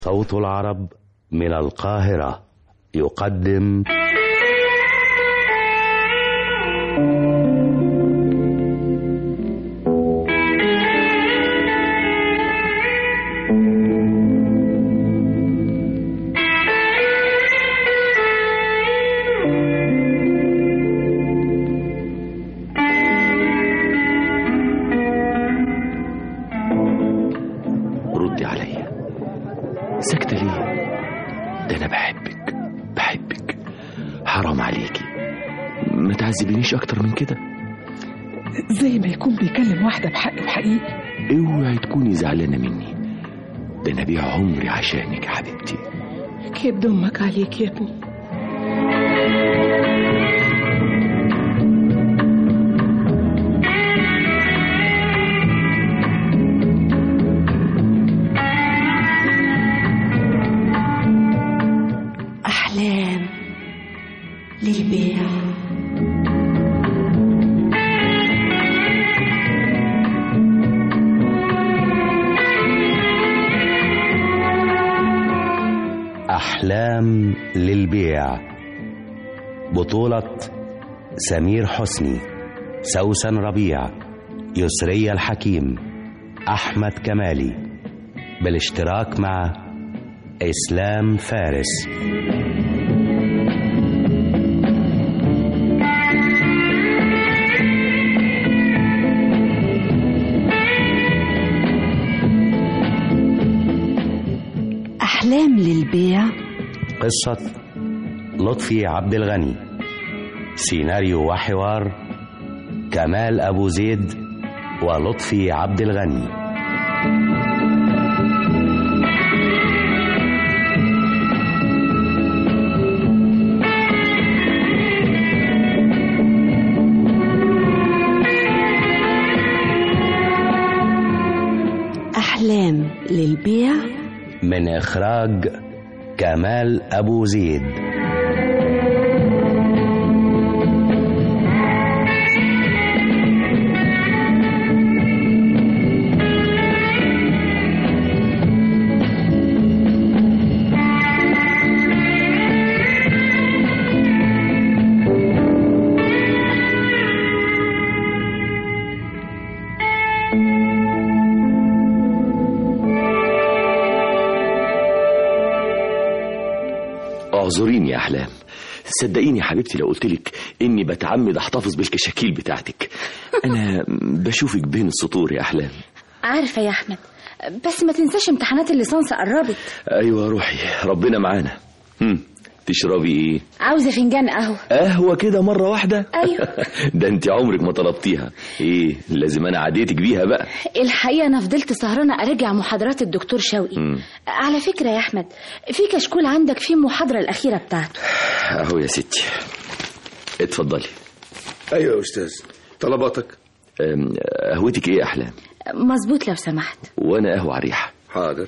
صوت العرب من القاهرة يقدم ردي عليا، ساكتة ليه؟ ده أنا بحبك حرام عليكي، ما تعذبينيش أكتر من كده. زي ما يكون بيكلم واحدة بحق بحقيقي. اوعي تكوني زعلانة مني، ده أنا بيع عمري عشانك يا حبيبتي. كيف دمك عليك يا ابني. أحلام للبيع. أحلام للبيع، بطولة سمير حسني، سوسن ربيع، يسرية الحكيم، أحمد كمالي، بالاشتراك مع إسلام فارس. أحلام للبيع، قصة لطفي عبد الغني، سيناريو وحوار كمال أبو زيد ولطفي عبد الغني. أحلام للبيع، من إخراج كمال أبو زيد. اعذريني يا أحلام، صدقيني يا حبيبتي لو قلتلك إني بتعمد أحتفظ بالكشاكيل بتاعتك. أنا بشوفك بين السطور يا أحلام. عارفة يا أحمد، بس ما تنساش امتحانات الليسانس قربت. أيوة روحي، ربنا معانا. تشربي ايه؟ عاوزة فنجان قهوة كده مرة واحدة؟ أيوة. ده انت عمرك ما طلبتيها. ايه لازم انا عديتك بيها بقى؟ الحقيقة انا فضلت سهرانة اراجع محاضرات الدكتور شوقي. على فكرة يا أحمد، في كشكول عندك فيه المحاضرة الأخيرة بتاعته. اهو يا ستي، اتفضلي. ايوه يا استاذ، طلباتك؟ قهوتك ايه يا أحلام؟ مظبوط لو سمحت. وانا قهوة على الريحة. حاضر.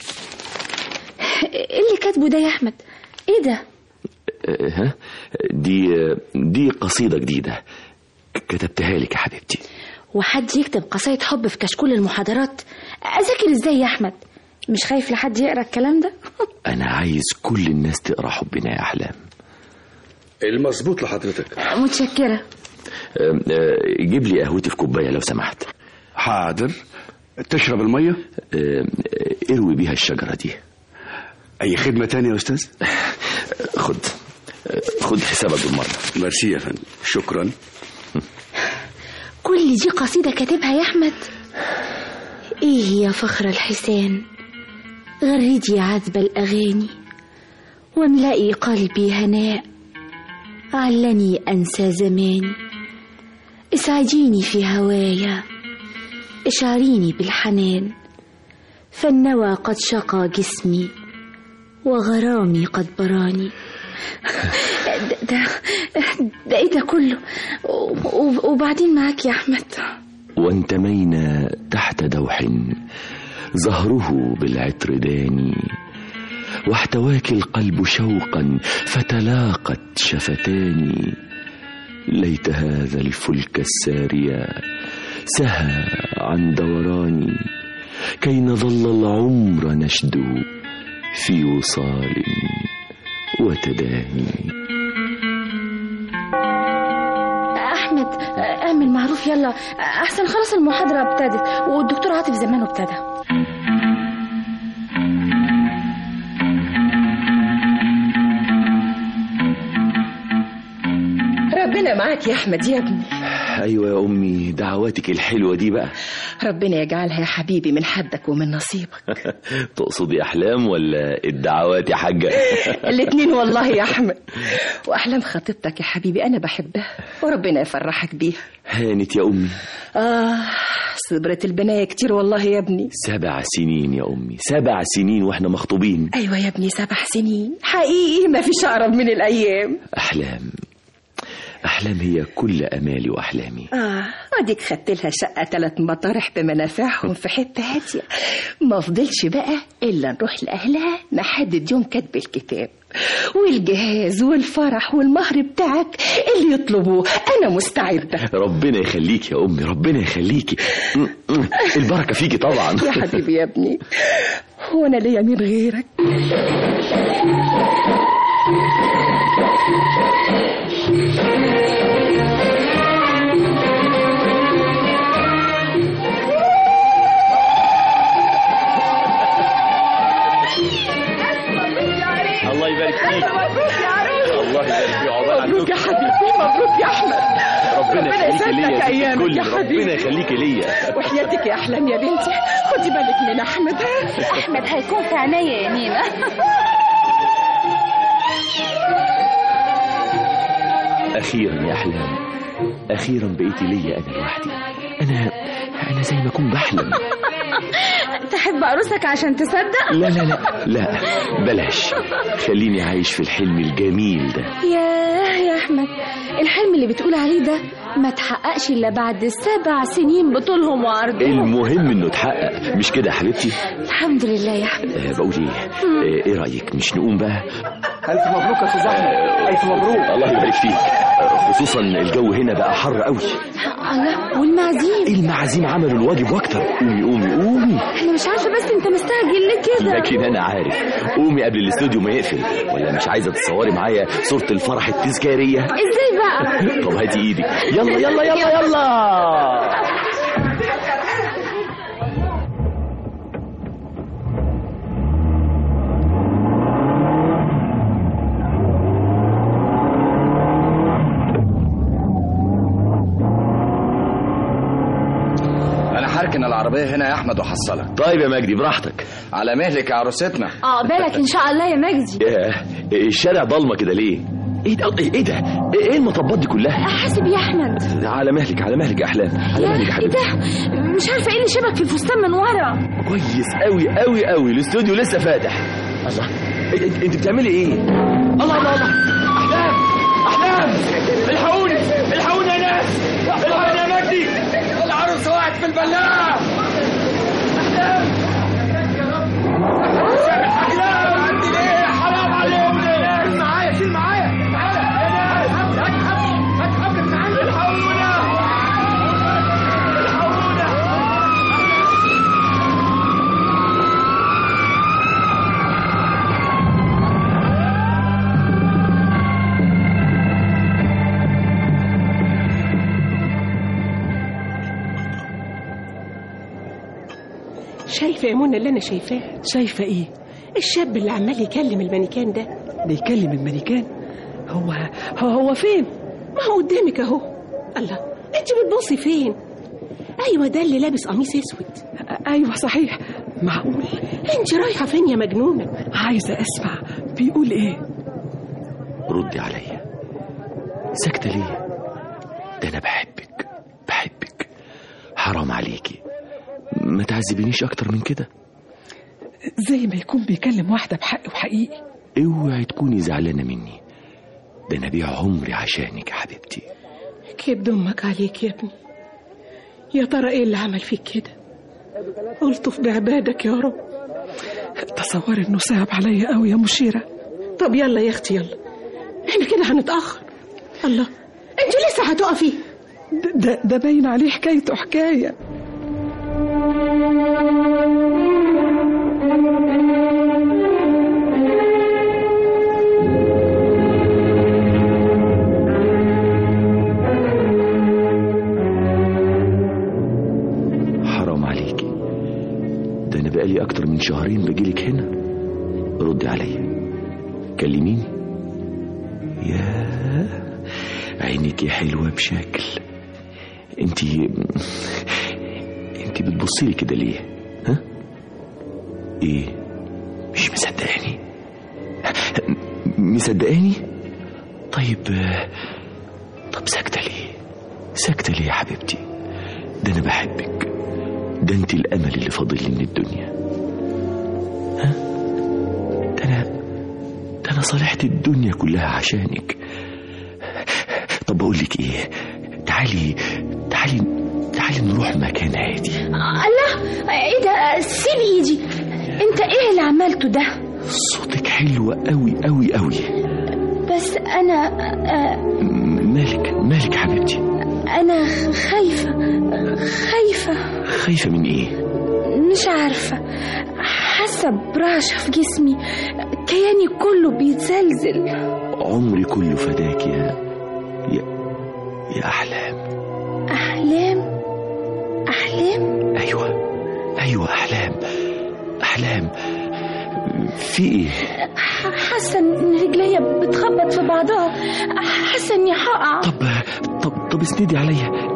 ايه اللي كاتبه ده يا أحمد؟ ايه ده؟ ها، دي قصيدة جديدة كتبتها لك يا حبيبتي. وحد يكتب قصايد حب في كشكول المحاضرات؟ اذاكر ازاي يا أحمد؟ مش خايف لحد يقرأ الكلام ده؟ انا عايز كل الناس تقرأ حبنا يا أحلام. المظبوط لحضرتك. متشكرة. جيب لي قهوتي في كوباية لو سمحت. حاضر. تشرب المية؟ اروي بيها الشجرة دي. اي خدمة تانية يا استاذ؟ خد حسابك بالمرة. ميرسي يا فندم، شكرا. كل دي قصيدة كاتبها يا أحمد؟ ايه يا فخر الحسان، غردي عذب الأغاني واملئي قلبي هناء، علني أنسى زماني، اسعديني في هوايا، اشعريني بالحنان، فالنوى قد شقى جسمي وغرامي قد براني. ده ايه ده كله؟ وبعدين معاك يا أحمد. وانتمينا تحت دوح زهره بالعطر داني، واحتواك القلب شوقا فتلاقت شفتاني. ليت هذا الفلك الساري سهى عن دوراني، كي نظل العمر نشدو في وصال وتداني. احمد اعمل معروف يلا، احسن خلاص المحاضرة ابتدت والدكتور عاطف زمانه ابتدى. ربنا معاك يا أحمد يا ابني. أيوة يا أمي، دعواتك الحلوة دي بقى. ربنا يجعلها يا حبيبي من حدك ومن نصيبك. تقصدي أحلام ولا الدعوات يا حاجة؟ الاتنين والله يا أحمد. وأحلام خطيبتك يا حبيبي أنا بحبها وربنا يفرحك بيها. هانت يا أمي. صبرت البناية كتير والله يا ابني. 7 سنين يا أمي، 7 سنين وإحنا مخطوبين. أيوة يا ابني 7 سنين حقيقي، ما فيش أقرب من الأيام. أحلام هي كل أمالي وأحلامي. اديك خدت لها شقة 3 مطارح بمنافعهم في حتة هادية. ما فضلش بقى إلا نروح لأهلها نحدد يوم كتب الكتاب والجهاز والفرح والمهر بتاعك اللي يطلبوه. أنا مستعدة. ربنا يخليك يا أمي، ربنا يخليكي. البركة فيكي طبعا. يا حبيبي يا ابني، هو أنا ليا مين غيرك؟ الله يبارك فيك. الله يبارك فيك. مبروك يا حبيبي، مبروك يا أحمد. ربنا يخليكي ليا أيامك يا حبيبي. ربنا يخليكي ليا. وحياتك يا أحلام يا بنتي، خدي بالك من أحمد. احمد هيكون في عناية يا نينا. أخيرا يا أحلام، أخيرا بقيتي ليا أنا لوحدي. أنا زي ما أكون بحلم. تحب أرسك عشان تصدق؟ لا لا لا لا، بلاش، خليني عايش في الحلم الجميل ده. يا أحمد، الحلم اللي بتقول عليه ده ما تحققش إلا بعد 7 سنين بطولهم وعرضهم. المهم إنه اتحقق، مش كده يا حبيبتي؟ الحمد لله يا أحمد. بقول إيه رأيك مش نقوم بقى؟ ألف مبروك يا أستاذ أحمد، ألف مبروك. الله يبارك فيك، خصوصا الجو هنا بقى حر قوي. الله، والمعازيم؟ المعازيم عملوا الواجب واكتر. قومي. أنا مش عارفة بس أنت مستعجل ليه كده؟ لكن أنا عارف. قومي قبل الاستوديو ما يقفل. ولا مش عايزة تتصوري معايا صورة الفرح التذكارية؟ إزاي بقى؟ طب هاتي إيدك. يلا. هركن العربية هنا يا أحمد وحصلك. طيب يا مجدي براحتك. على مهلك يا عروستنا. بالك إن شاء الله يا مجدي. الشارع ضلمة كده ليه؟ ايه ده؟ ايه المطبات دي كلها؟ حاسب يا أحمد. على مهلك يا أحلام. على مهلك يا حبيبي. ايه ده؟ مش عارفة ايه اللي شبك في الفستان من ورا. كويس قوي الاستوديو لسه فاتح. الله، انت بتعملي ايه؟ الله أحلام الحقوني يا ناس، الحقوني يا مجدي، العروس وقعت في البلاعة. أحلام عندي ليه؟ حرام عليهم ليه؟ شيل معايا تعالى يا ناس، هات حبل من عندي. الحقونا. شايفة يا منى اللي أنا شايفاه؟ شايفة إيه؟ الشاب اللي عمال يكلم المانيكان ده. بيكلم المانيكان؟ هو فين؟ ما هو قدامك أهو. الله، أنت بتبصي فين؟ أيوة ده اللي لابس قميص أسود. أيوة صحيح. معقول؟ أنت رايحة فين يا مجنونة؟ عايزة أسمع بيقول إيه. ردي عليا، ساكتة ليه؟ ده أنا بحبك، حرام عليكي، ما تعذبينيش أكتر من كده. زي ما يكون بيكلم واحدة بحق وحقيقي. اوعي تكوني زعلانة مني، ده أنا بيع عمري عشانك يا حبيبتي. كبد أمك عليك يا ابني. يا ترى إيه اللي عمل فيك كده؟ ألطف بعبادك يا رب. تصور إنه صعب عليا قوي يا مشيرة. طب يلا يا أختي يلا، إحنا كده هنتأخر. الله، أنت لسه هتقفي؟ ده باين عليه حكايته حكاية. شهرين بجيلك هنا. ردي عليا، كلميني. يا عينيكي حلوة بشكل. انتي بتبصيلي كده ليه؟ ها؟ ايه، مش مصدقاني؟ مصدقاني؟ طب ساكتة ليه؟ ساكتة ليه يا حبيبتي؟ ده انا بحبك، ده انت الامل اللي فاضل لي من الدنيا. ها؟ ده انا صالحت الدنيا كلها عشانك. طب بقولك ايه، تعالي نروح مكان هادي. الله، ايه ده؟ سيب ايدي. انت ايه اللي عملته ده؟ صوتك حلو قوي قوي قوي. بس انا مالك حبيبتي؟ انا خايفة من ايه؟ مش عارفة، حاسة برعشة في جسمي، كياني كله بيتزلزل. عمري كله فداك يا أحلام. أيوة أحلام. في إيه؟ حاسة إن رجليا بتخبط في بعضها، حاسة إني هقع. طب اسندي عليا،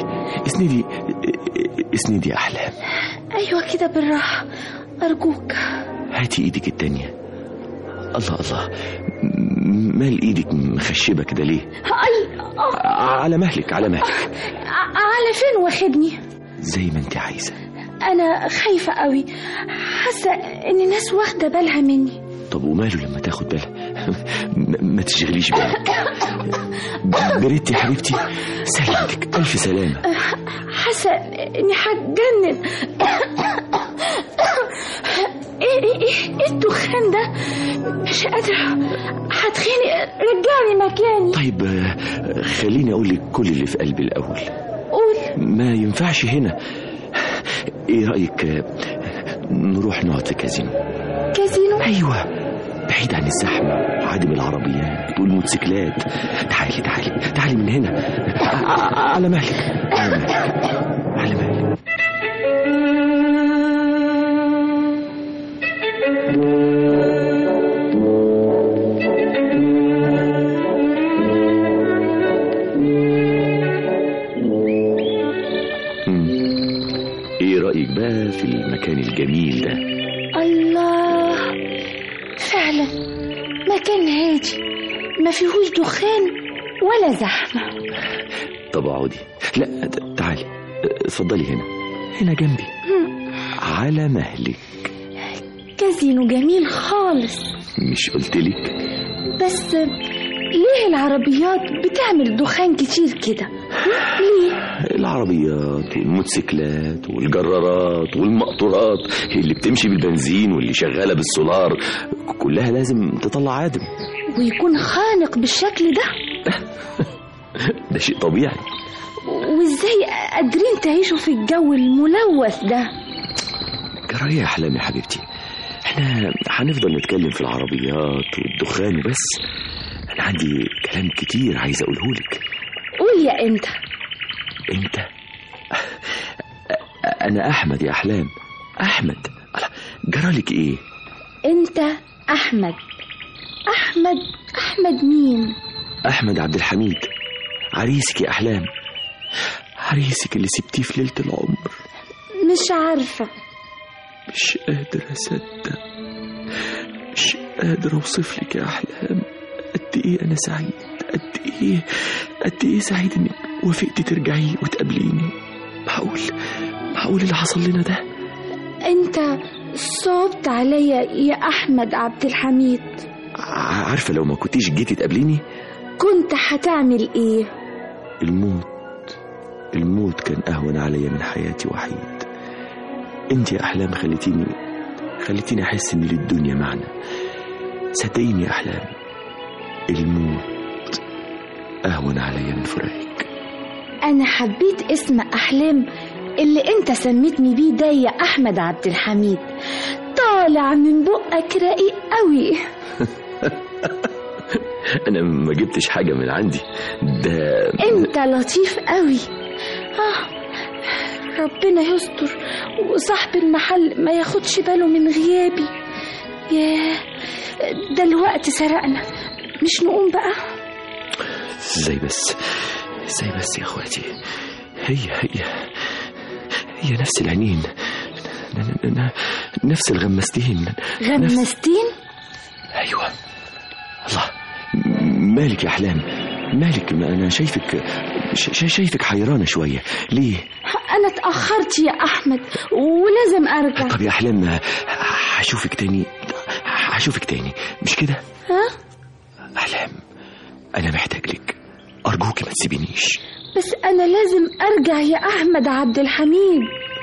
اسندي يا أحلام. أيوة كده بالراحة أرجوك. هاتي إيدك التانية. الله، مال إيدك مخشبة كده ليه؟ على مهلك. على فين واخدني؟ زي ما انت عايزة. أنا خايفة قوي، حاسة إن الناس واخدة بالها مني. طب وماله لما تاخد بالها؟ ما تشغليش بالك. بريتي يا حبيبتي، سلامتك، ألف سلامة. حاسة إني هتجنن. إيه الدخان ده؟ مش قادرة، هتخنق، رجعني مكاني. طيب خليني أقول لك كل اللي في قلبي الأول. قول. ما ينفعش هنا. إيه رأيك نروح نقعد في كازينو؟ أيوة، بعيد عن الزحمة وعدم العربيات والموتوسيكلات. تعالي من هنا. على مهلك. ايه رأيك بقى في المكان الجميل ده؟ الله، فعلا مكان هادي، ما فيهوش دخان ولا زحمة. طب اقعدي. لا تعالي، اتفضلي هنا جنبي. على مهلك. كازينو جميل خالص. مش قلتلك؟ بس ليه العربيات بتعمل دخان كتير كده؟ ليه؟ العربيات والموتوسيكلات والجرارات والمقطورات اللي بتمشي بالبنزين واللي شغالة بالسولار كلها لازم تطلع عادم، ويكون خانق بالشكل ده. ده شيء طبيعي. وازاي قادرين تعيشوا في الجو الملوث ده؟ جرايه يا أحلام يا حبيبتي، احنا هنفضل نتكلم في العربيات والدخان وبس؟ انا عندي كلام كتير عايز اقوله لك. قول يا انت. انا احمد يا أحلام. احمد. جرالك ايه؟ انت احمد مين؟ احمد عبد الحميد، عريسك يا أحلام، عريسك اللي سبتيه في ليلة العمر. مش عارفة، مش قادر أصدق، مش قادر أوصف لك يا أحلام قد إيه أنا سعيد، قد إيه سعيد إنك وافقتي ترجعي وتقابليني. معقول اللي حصل لنا ده؟ أنت صعبت عليا يا أحمد عبد الحميد. عارفة لو ما كنتيش جيتي تقابليني كنت هتعمل إيه؟ الموت كان أهون عليا من حياتي وحيد. انت يا أحلام خليتيني أحس إن للدنيا معنى. صدقيني يا أحلام، الموت أهون عليا من فراقك. أنا حبيت اسم أحلام اللي أنت سميتني بيه ده يا أحمد عبد الحميد، طالع من بقك رقيق قوي. أنا ما جبتش حاجة من عندي، ده أنت لطيف قوي. ربنا يستر وصاحب المحل ما ياخدش باله من غيابي. ياه، ده الوقت سرقنا، مش نقوم بقى؟ ازاي بس يا اخواتي، هي نفس العينين، نفس الغمستين. غمستين؟ ايوه. الله، مالك يا احلام؟ مالك؟ ما انا شايفك حيرانه شويه، ليه؟ انا اتاخرت يا احمد ولازم ارجع. طب يا احلام، هشوفك تاني مش كده؟ ها احلام، انا محتاج لك، ارجوكي ما تسيبينيش. بس انا لازم ارجع يا احمد عبد الحميد.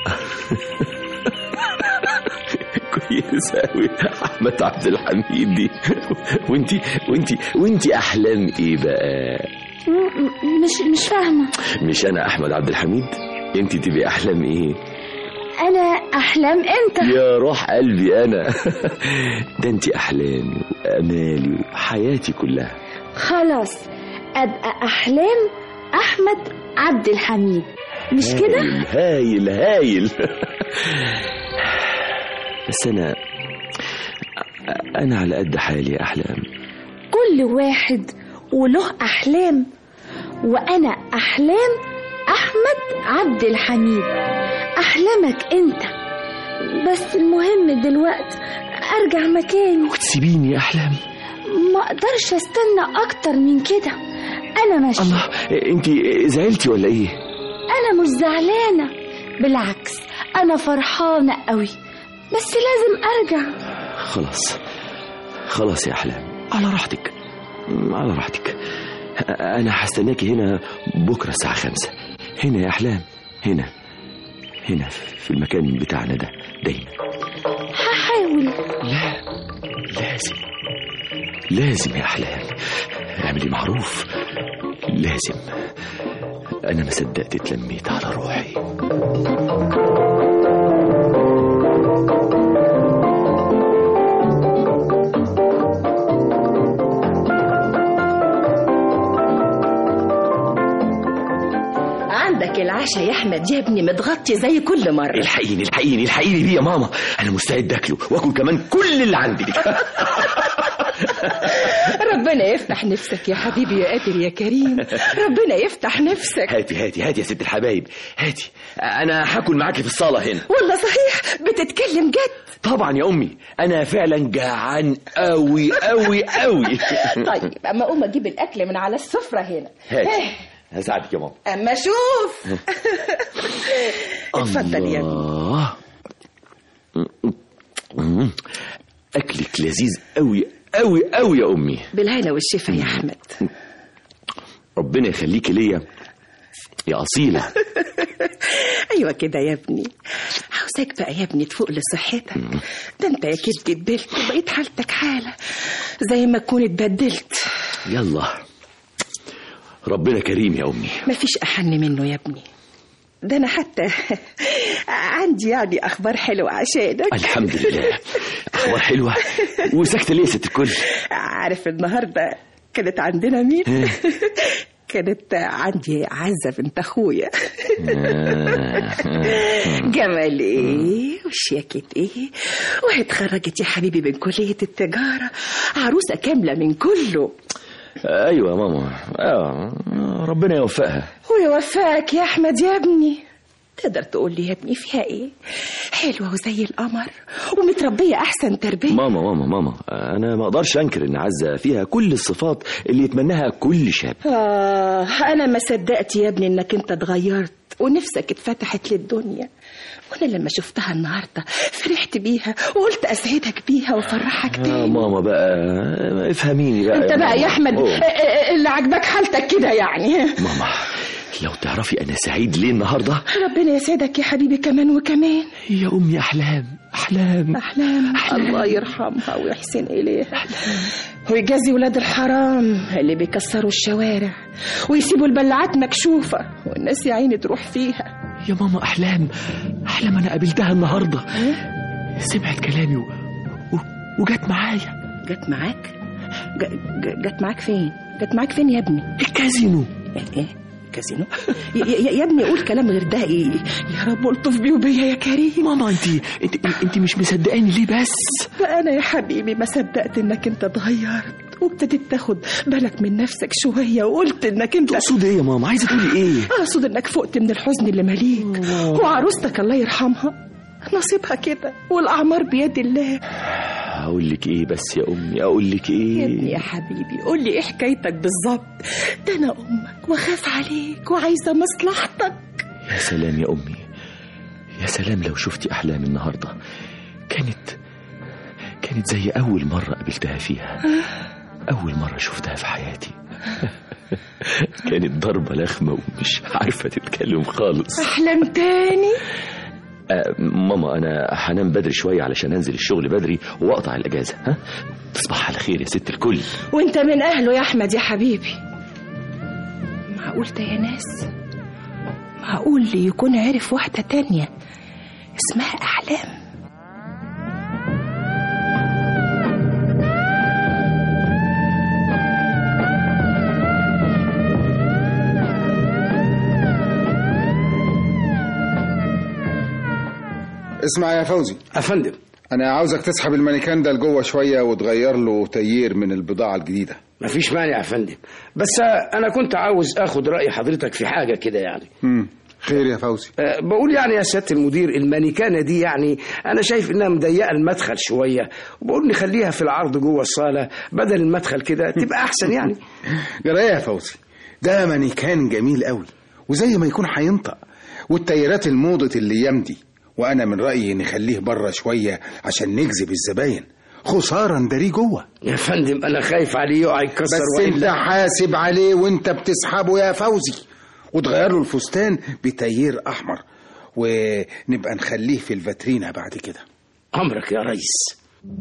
كويس قوي احمد عبد الحميد دي. وانتي احلام ايه بقى؟ مش فاهمه. مش انا احمد عبد الحميد؟ انتي تبقي احلام ايه؟ انا احلام انت يا روح قلبي انا. ده انتي احلامي وامالي وحياتي كلها. خلاص، ابقى احلام احمد عبد الحميد، مش كده؟ هايل. بس انا على قد حالي يا احلام. كل واحد وله احلام، وانا احلام احمد عبد الحميد، احلامك انت. بس المهم دلوقتي ارجع مكاني. وتسيبيني يا احلام؟ ما اقدرش استنى اكتر من كده، انا ماشي. الله، انتي زعلتي ولا ايه؟ انا مش زعلانه، بالعكس انا فرحانه قوي، بس لازم ارجع. خلاص يا احلام، على راحتك. انا هستناكي هنا بكره الساعه 5. هنا يا احلام، هنا في المكان بتاعنا ده دايما. هحاول. لا، لازم يا احلام، اعملي معروف، لازم. انا ما صدقت اتلميت على روحي. عندك العشاء يا احمد يا ابني متغطي زي كل مره. الحقيني بيه يا ماما، انا مستعد اكله واكل كمان كل اللي عندي. ربنا يفتح نفسك يا حبيبي يا قادر يا كريم، ربنا يفتح نفسك. هاتي يا ست الحبايب، هاتي. انا هاكل معاكي في الصاله هنا. والله صحيح؟ بتتكلم جد؟ طبعا يا امي، انا فعلا جعان قوي. طيب اما اقوم اجيب الاكل من على السفره هنا. هاتي، هساعدك يا ماما. اما شوف. اتفضل يا ابني. اكلك لذيذ قوي يا امي. بالهنا والشفا يا احمد. ربنا يخليكي ليا يا اصيله. ايوه كده يا ابني، عاوزاك بقى يا ابني تفوق لصحتك. ده انت يا كده اتبدلت وبقيت حالتك حاله زي ما تكون اتبدلت. يلا، ربنا كريم يا امي. مفيش احن منه يا ابني. ده انا حتى عندي يعني اخبار حلوه عشانك. الحمد لله، اخبار حلوه. وساكته ليه يا ست الكل؟ عارف النهارده كانت عندنا مين؟ كانت عندي عزة بنت اخويا. جمال ايه وشياكة ايه، واتخرجت يا حبيبي من كلية التجارة، عروسة كاملة من كله. ايوه يا ماما، ربنا يوفقها. ويوفقك يا احمد يا ابني. تقدر تقول لي يا ابني فيها ايه؟ حلوة وزي القمر ومتربية احسن تربية. ماما، انا ما اقدرش انكر ان عزة فيها كل الصفات اللي يتمناها كل شاب. انا ما صدقت يا ابني انك انت اتغيرت ونفسك اتفتحت للدنيا. وانا لما شفتها النهارده فرحت بيها وقلت اسعدك بيها وافرحك تاني. ماما بقى افهميني بقى. انت بقى يا احمد اللي عجبك حالتك كده يعني. ماما، لو تعرفي انا سعيد ليه النهارده. ربنا يسعدك يا حبيبي كمان وكمان. يا امي، احلام. الله يرحمها ويحسن اليها ويجازي ولاد الحرام اللي بيكسروا الشوارع ويسيبوا البلعات مكشوفه والناس يا عيني تروح فيها. يا ماما، احلام انا قابلتها النهارده. سمعت كلامي وجت معايا. جت معاك؟ جت معاك فين؟ جت معاك فين يا ابني؟ الكازينو. ايه الكازينو؟ يا ابني قول كلام غير ده. ايه يا رب الطف بيه وبيا يا كريم. ماما انت مش مصدقاني ليه بس؟ فانا يا حبيبي ما صدقت انك انت اتغيرت وابتديت تاخد بالك من نفسك شويه، وقلت انك انت. تقصد ايه يا ماما؟ عايزه تقولي ايه؟ اقصد انك فقت من الحزن اللي مليك، وعروستك الله يرحمها نصيبها كده، والاعمار بيد الله. اقول لك ايه بس يا امي؟ اقول لك ايه يا ابني يا حبيبي؟ قول لي ايه حكايتك بالظبط؟ ده انا امك واخاف عليك وعايزه مصلحتك. يا سلام يا امي، يا سلام لو شفتي احلام النهارده. كانت زي اول مره قابلتها فيها، اول مره شفتها في حياتي. كانت ضربه لخمه ومش عارفه تتكلم خالص. احلام تاني؟ ماما انا هنام بدري شويه علشان انزل الشغل بدري واقطع الاجازه. ها، تصبح على خير يا ست الكل. وانت من اهله يا احمد يا حبيبي. معقول ده يا ناس؟ معقول يكون عرف واحده تانية اسمها احلام؟ اسمع يا فوزي. أفندم. أنا عاوزك تسحب المانيكان ده لجوه شوية وتغير له تيير من البضاعة الجديدة. مفيش مانع يا فندم، بس أنا كنت عاوز أخد رأي حضرتك في حاجة كده يعني. خير يا فوزي؟ بقول يعني يا سيادة المدير، المانيكانة دي يعني أنا شايف إنها مضيقة المدخل شوية، وبقول نخليها في العرض جوه الصالة بدل المدخل كده، تبقى أحسن يعني. جرى يا فوزي؟ ده مانيكان جميل قوي وزي ما يكون هينطق، والتيارات الموضة الأيام دي، وأنا من رأيي نخليه بره شوية عشان نجذب الزباين. خسارة نداريه جوه. يا فندم أنا خايف عليه يقع يتكسر. بس أنت حاسب عليه وأنت بتسحبه يا فوزي، وتغير له الفستان بتيير أحمر، ونبقى نخليه في الفاترينا بعد كده. أمرك يا ريس.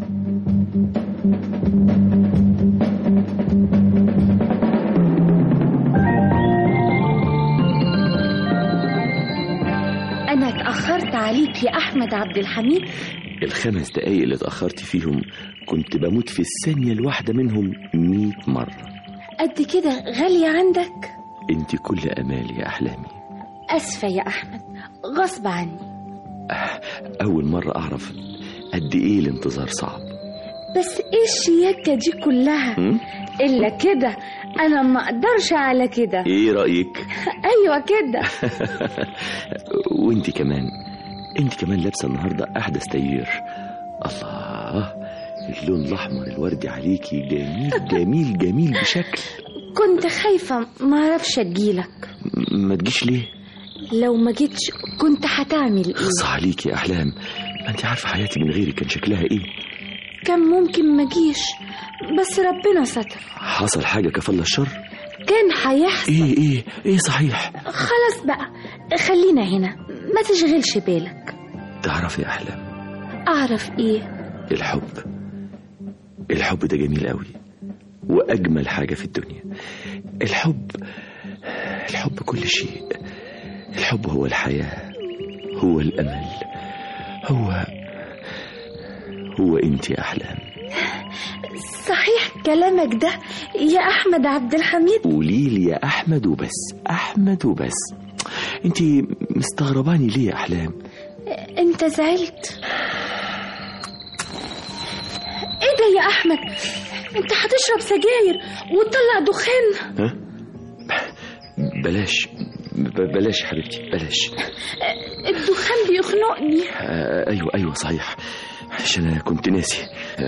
أنا اتأخرت عليك يا أحمد عبد الحميد. ال5 دقايق اللي اتأخرت فيهم كنت بموت في الثانية الواحدة منهم 100 مرة. قد كده غالية عندك؟ انت كل أمالي يا أحلامي. أسفة يا أحمد، غصب عني. أول مرة أعرف قد إيه الانتظار صعب. بس إيه الشياكة دي كلها؟ إلا كده أنا ما أقدرش على كده. إيه رأيك؟ أيوة كده. وانت كمان لابسة النهاردة أحدث تيير. الله، اللون الأحمر الوردي عليكي جميل جميل جميل بشكل. كنت خايفة ما أعرفش أجيلك. ما تجيش ليه؟ لو ما جيتش كنت هتعمل إيه؟ خص عليكي يا أحلام، ما انت عارفة حياتي من غيري كان شكلها إيه. كان ممكن ما جيش بس ربنا ستر. حصل حاجة كفل الشر؟ كان هيحصل. ايه صحيح. خلاص بقى خلينا هنا، ما تشغلش بالك. تعرفي يا أحلام؟ أعرف إيه؟ الحب ده جميل قوي وأجمل حاجة في الدنيا. الحب كل شيء. الحب هو الحياة، هو الأمل، هو انت يا أحلام. صحيح كلامك ده يا أحمد عبد الحميد؟ قوليلي يا أحمد وبس، أحمد وبس. انت مستغرباني ليه يا أحلام؟ انت زعلت؟ ايه ده يا أحمد؟ انت هتشرب سجاير وتطلع دخان؟ ها؟ بلاش حبيبتي، بلاش. الدخان بيخنقني. ايوه صحيح، عشان انا كنت ناسي.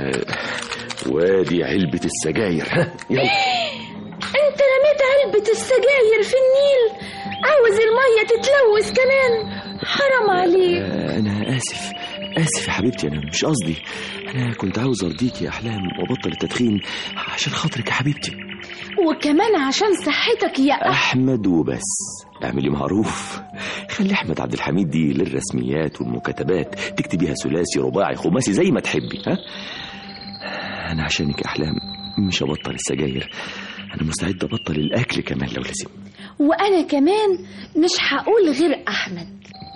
وادي علبة السجاير. يلا. انت رميت علبة السجاير في النيل، عاوز المية تتلوث كمان، حرام عليك. انا اسف يا حبيبتي، انا مش قصدي. انا كنت عاوز ارضيكي يا أحلام وابطل التدخين عشان خاطرك يا حبيبتي، وكمان عشان صحتك يا أحمد وبس. اعملي معروف، خلي أحمد عبد الحميد دي للرسميات والمكاتبات، تكتبيها ثلاثي رباعي خماسي زي ما تحبي. ها، أنا عشانك يا أحلام مش هبطل السجاير، أنا مستعد أبطل الأكل كمان لو لازم. وأنا كمان مش هقول غير أحمد.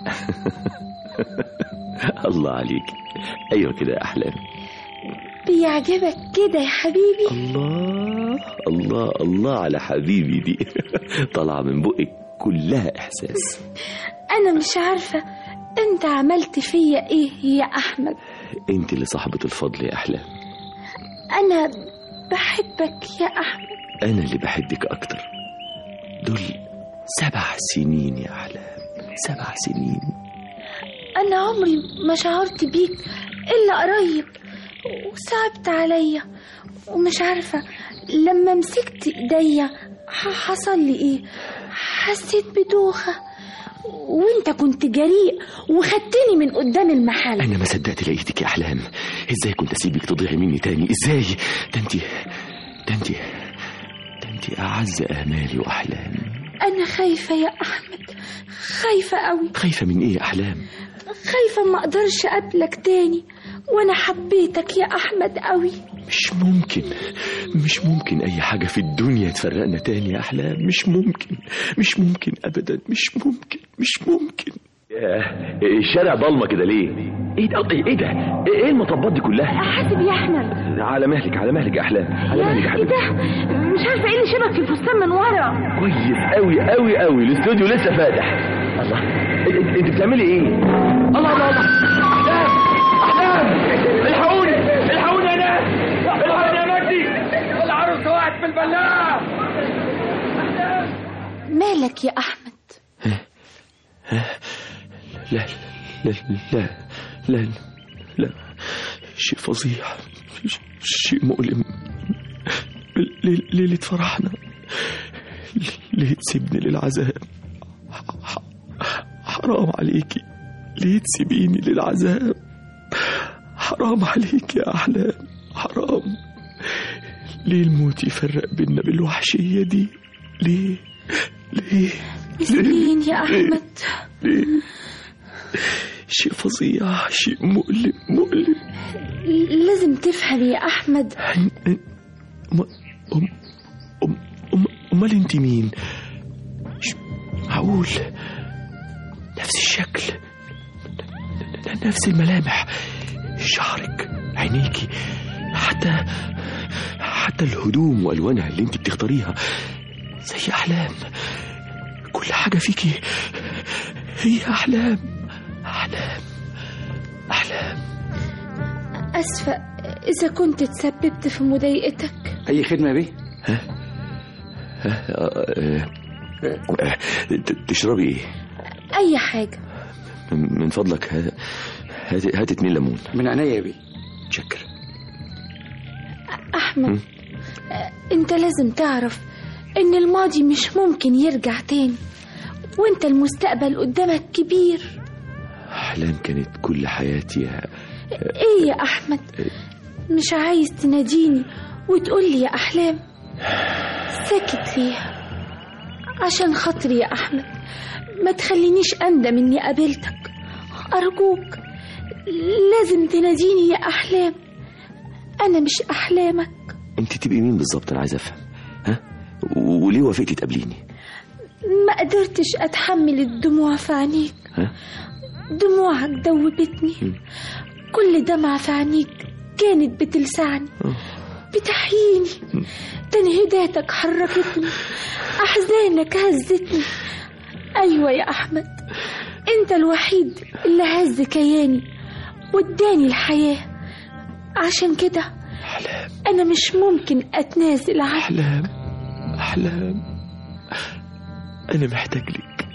الله عليك. أيوة كده يا أحلام. بيعجبك كده يا حبيبي؟ الله، الله الله على حبيبي دي. طالعة من بقك كلها إحساس. أنا مش عارفة أنت عملت فيا إيه يا أحمد. أنت اللي صاحبة الفضل يا أحلام. أنا بحبك يا أحمد. أنا اللي بحبك أكتر. دول 7 سنين يا أحلام، 7 سنين. أنا عمري ما شعرت بيك إلا قريب، وصعبت عليا ومش عارفة لما مسكت إيديا حصل لي إيه. حسيت بدوخة وانت كنت جريء وخدتني من قدام المحل. أنا ما صدقت لقيتك يا أحلام. إزاي كنت أسيبك تضيعي مني تاني؟ إزاي؟ ده انت أعز آمالي وأحلامي. أنا خايفة يا أحمد، خايفة قوي. خايفة من إيه يا أحلام؟ خايفة ما أقدرش أقابلك تاني وأنا حبيتك يا أحمد قوي. مش ممكن أي حاجة في الدنيا تفرقنا تاني يا أحلام. مش ممكن أبدا. مش ممكن. الشارع ضلمة كده ليه؟ ايه ده؟ ايه المطبات دي كلها؟ حاسب يا أحمد. على مهلك يا أحلام، على مهلك يا حبيبي. ايه ده؟ مش عارفة ايه اللي شبك في الفستان من ورا. كويس قوي الاستوديو لسه فاتح. الله، انت بتعملي ايه؟ الله أحلام الحقوني يا ناس، الحقوني يا مجدي، العروس وقعت في البلاعة. مالك يا أحمد؟ لا شيء فظيع، شيء مؤلم. ليلة فرحنا، ليه تسيبني للعذاب؟ حرام عليكي، ليه تسيبيني للعذاب؟ حرام عليك يا أحلام، حرام. ليه الموت يفرق بينا بالوحشية دي؟ ليه مسكين يا أحمد. ليه؟ شيء فظيع، شيء مؤلم. لازم تفهم يا أحمد. أمال انت مين؟ معقول نفس الشكل، نفس الملامح، شعرك، عينيكي، حتى الهدوم وألوانها اللي انت بتختاريها زي أحلام. كل حاجة فيكي هي أحلام. أسفة إذا كنت تسببت في مضايقتك. أي خدمة بيه؟ تشربي إيه؟ أي حاجة من فضلك. هات 2 ليمون. من عينيا بيه. شكر. أحمد، أنت لازم تعرف إن الماضي مش ممكن يرجع تاني، وأنت المستقبل قدامك كبير. أحلام كانت كل حياتي. إيه يا أحمد؟ مش عايز تناديني وتقولي يا أحلام؟ ساكت ليه؟ عشان خاطري يا أحمد ما تخلينيش أندم إني قابلتك. أرجوك لازم تناديني يا أحلام. أنا مش أحلامك. أنت تبقي مين بالظبط؟ أنا عايز أفهم. وليه وافقتي تقابليني؟ ما قدرتش أتحمل الدموع في عينيك. دموعك دوبتني. كل دمعة في عينيك كانت بتلسعني، بتحييني. تنهيداتك حركتني، أحزانك هزتني. أيوة يا أحمد، أنت الوحيد اللي هز كياني واداني الحياة. عشان كده أنا مش ممكن أتنازل عنك. أحلام، أنا محتاج لك،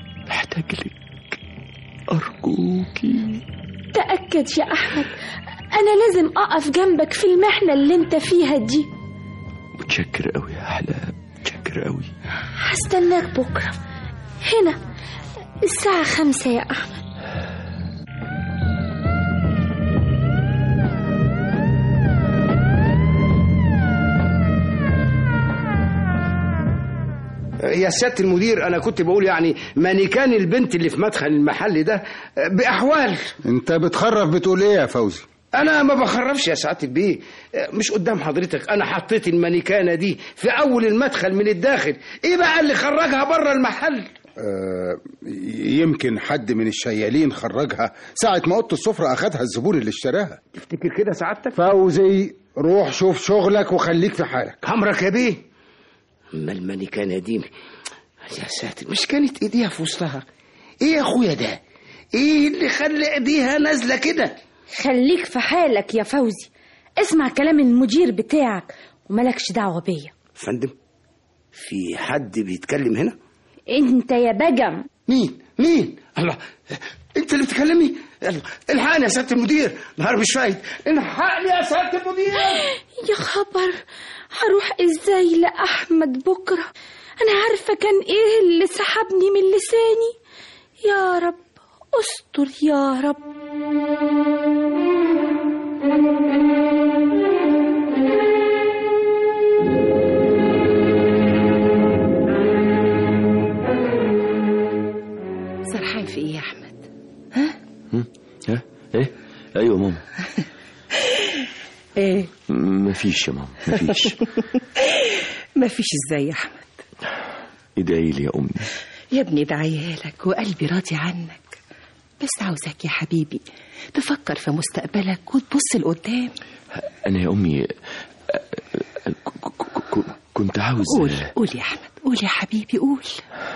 أرجوكي. تأكد يا أحمد، أنا لازم أقف جنبك في المحنة اللي أنت فيها دي. متشكر قوي يا أحلام، متشكر قوي. هستناك بكرة هنا الساعة 5 يا أحمد. يا سيادة المدير، أنا كنت بقول يعني مانيكان البنت اللي في مدخل المحل ده بأحوال. انت بتخرف بتقول ايه يا فوزي؟ أنا ما بخرفش يا سعادة البيه، مش قدام حضرتك. أنا حطيت المانيكانة دي في أول المدخل من الداخل. إيه بقى اللي خرجها بره المحل؟ يمكن حد من الشيالين خرجها ساعة ما اوضه السفرة أخدها الزبون اللي اشتراها. تفتكر كده سعادتك؟ فوزي، روح شوف شغلك وخليك في حالك. أمرك يا بيه. اما المانيكانة دي يا ساتر، مش كانت ايديها في وسطها؟ ايه يا اخويا ده؟ ايه اللي خلى ايديها نازله كده؟ خليك في حالك يا فوزي، اسمع كلام المدير بتاعك وملكش دعوة بيا. فندم، في حد بيتكلم هنا؟ انت يا بجم. مين؟ الله، انت اللي بتكلمني؟ الحقني يا سيادة المدير، نهار مش فايت، الحقني يا سيادة المدير. يا خبر، هروح ازاي لأحمد بكرة؟ انا عارفة كان ايه اللي سحبني من لساني. يا رب استر يا رب. سرحان في ايه يا احمد؟ ها ايه؟ ايوه ماما. ايه؟ مفيش يا ماما، مفيش. مفيش ازاي يا احمد؟ ادعي لي يا امي. يا ابني دعيها لك وقلبي راضي عنك، بس عاوزك يا حبيبي تفكر في مستقبلك وتبص لقدام. انا يا امي كنت عاوز. قول يا احمد، قول يا حبيبي، قول.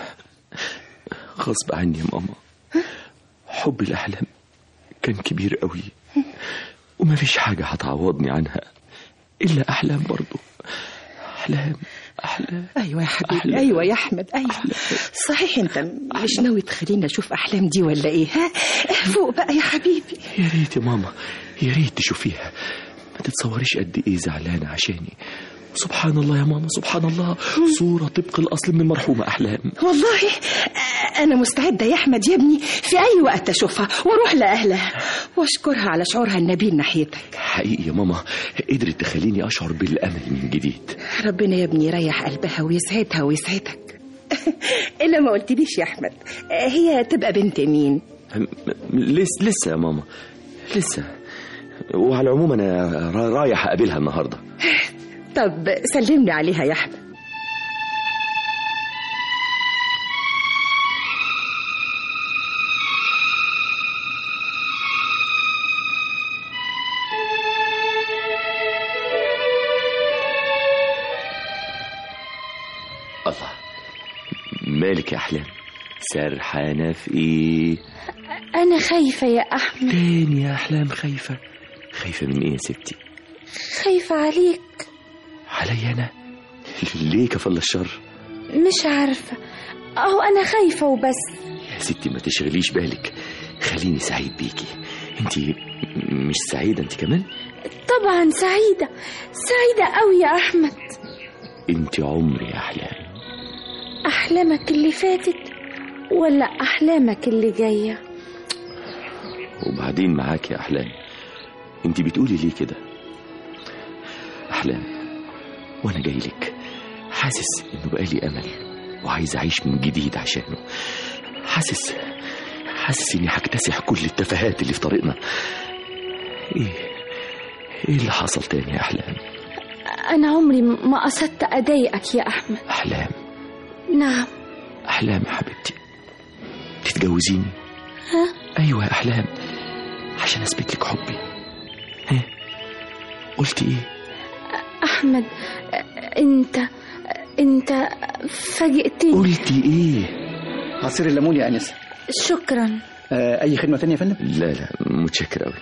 غصب عني يا ماما، حب الأحلام كان كبير قوي، وما فيش حاجة هتعوضني عنها إلا أحلام برضو. أحلام. أيوة يا حبيبي، أحلام. أيوة يا أحمد، أيوة. أحلام. صحيح أنت مش ناوي تخليني أشوف أحلام دي ولا إيه؟ ها؟ فوق بقى يا حبيبي. يا ريت يا ماما، يا ريت تشوفيها. ما تتصوريش قد إيه زعلانة عشاني. سبحان الله يا ماما، سبحان الله، صورة طبق الأصل من المرحومة أحلام. والله أنا مستعدة يا أحمد يا ابني في أي وقت أشوفها وأروح لأهلها وأشكرها على شعورها النبيل ناحيتك. حقيقي يا ماما قدرت تخليني أشعر بالأمل من جديد. ربنا يا ابني يريح قلبها ويسعدها ويسعدك. إلا ما قلتليش يا أحمد، هي تبقى بنت مين؟ لسه يا ماما، لسه. وعلى العموم أنا رايح أقابلها النهاردة. طب سلمني عليها يا أحمد. الله، مالك يا أحلام؟ سرحانة في إيه؟ أنا خايفة يا أحمد. تاني يا أحلام خايفة؟ خايفة من إيه يا ستي؟ خايفة عليك. علي أنا؟ ليه كفل الشر؟ مش عارفة، أهو أنا خايفة وبس. يا ستي ما تشغليش بالك، خليني سعيد بيكي. انتي مش سعيدة انتي كمان؟ طبعا سعيدة، سعيدة قوي يا أحمد. انتي عمري يا أحلام. أحلامك اللي فاتت ولا أحلامك اللي جاية؟ وبعدين معاك يا أحلام، انتي بتقولي ليه كده؟ أحلام، وأنا جاي لك حاسس إنه بقالي أمل وعايز أعيش من جديد عشانه. حاسس إني هكتسح كل التفاهات اللي في طريقنا. إيه اللي حصل تاني يا أحلام؟ أنا عمري ما قصدت أضايقك يا أحمد. أحلام. نعم. أحلام يا حبيبتي، تتجوزيني؟ ها؟ أيوة يا أحلام، عشان أثبت لك حبي. ها؟ قلتي إيه؟ أحمد، أنت فاجئتني. قلتي إيه؟ عصير الليمون يا أنسة. شكرا. أي خدمة تانية يا فندم؟ لا متشكر أوي.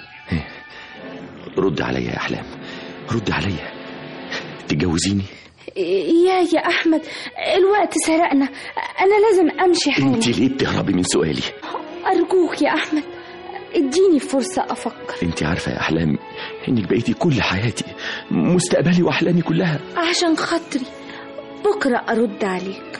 رد عليا يا أحلام، رد عليا. تتجوزيني؟ يا أحمد، الوقت سرقنا، أنا لازم أمشي حالا. أنت ليه بتهربي من سؤالي؟ أرجوك يا أحمد، اديني فرصة أفكر. أنت عارفة يا أحلام إنك بقيتي كل حياتي، مستقبلي وأحلامي كلها. عشان خاطري بكرة أرد عليك.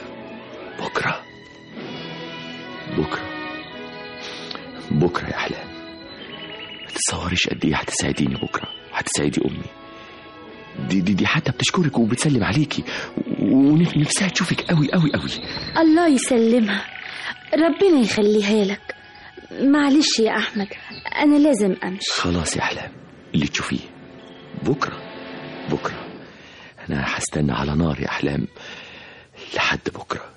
بكرة يا أحلام، ما تتصوريش قد إيه هتسعديني بكرة، هتسعدي أمي. دي حتى بتشكرك وبتسلم عليكي ونفسها تشوفك قوي قوي قوي. الله يسلمها، ربنا يخليها لك. معلش يا أحمد، أنا لازم أمشي. خلاص يا أحلام، اللي تشوفيه بكرة. أنا هستنى على نار يا أحلام لحد بكرة.